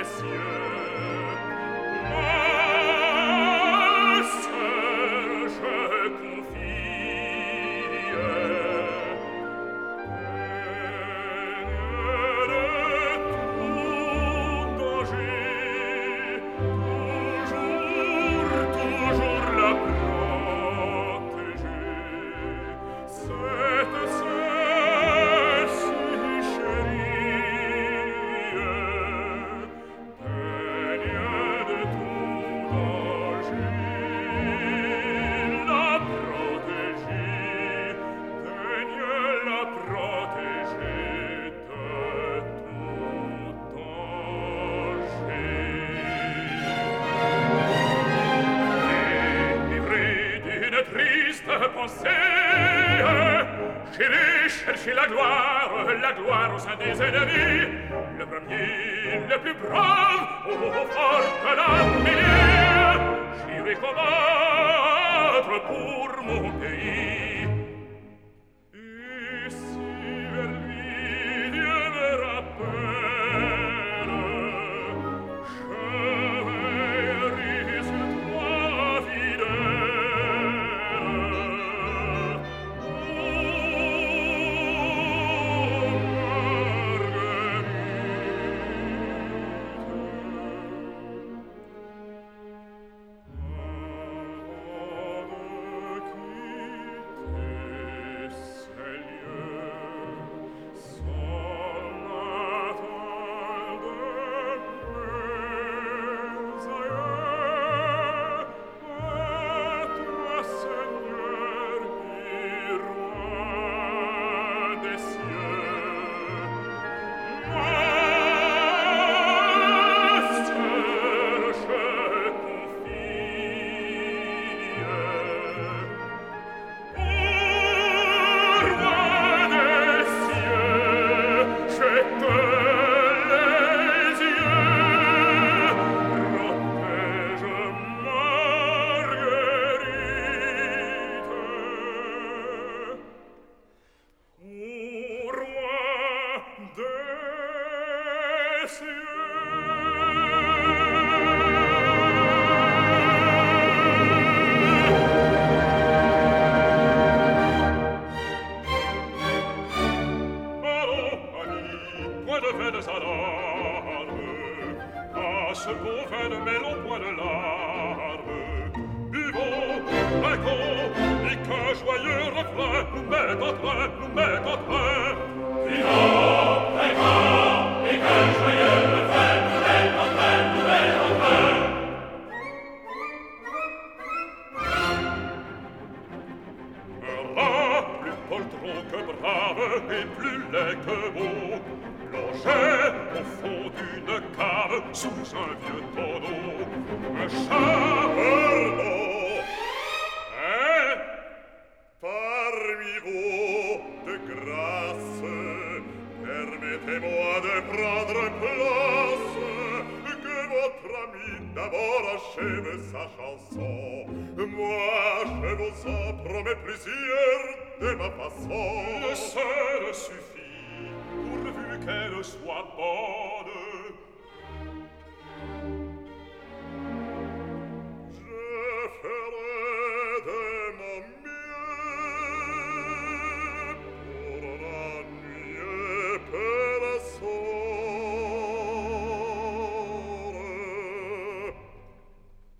Cherchez la gloire au sein des ennemis, le premier, le plus brave, au fort de la mêlée, j'irai combattre pour mon pays. Et si vers lui Dieu me rappelle, je veillerai sur toi fidèle. Ce bon vin de melon, point de larmes. Buvons, trinquons, et qu'un joyeux refrain nous met en train, nous met en train. Buvons, trinquons, et qu'un joyeux refrain nous met en train, nous met en train. Un rat, plus poltron que brave, et plus laid que beau, logeait au fond d'une cave sous un vieux tonneau. Un chat pardon. Hein? Parmi vous, de grâce, permettez-moi de prendre place, que votre ami d'abord achève sa chanson. Moi, je vous en promets plusieurs de ma façon. Le seul suffit, pourvu qu'elle soit bonne.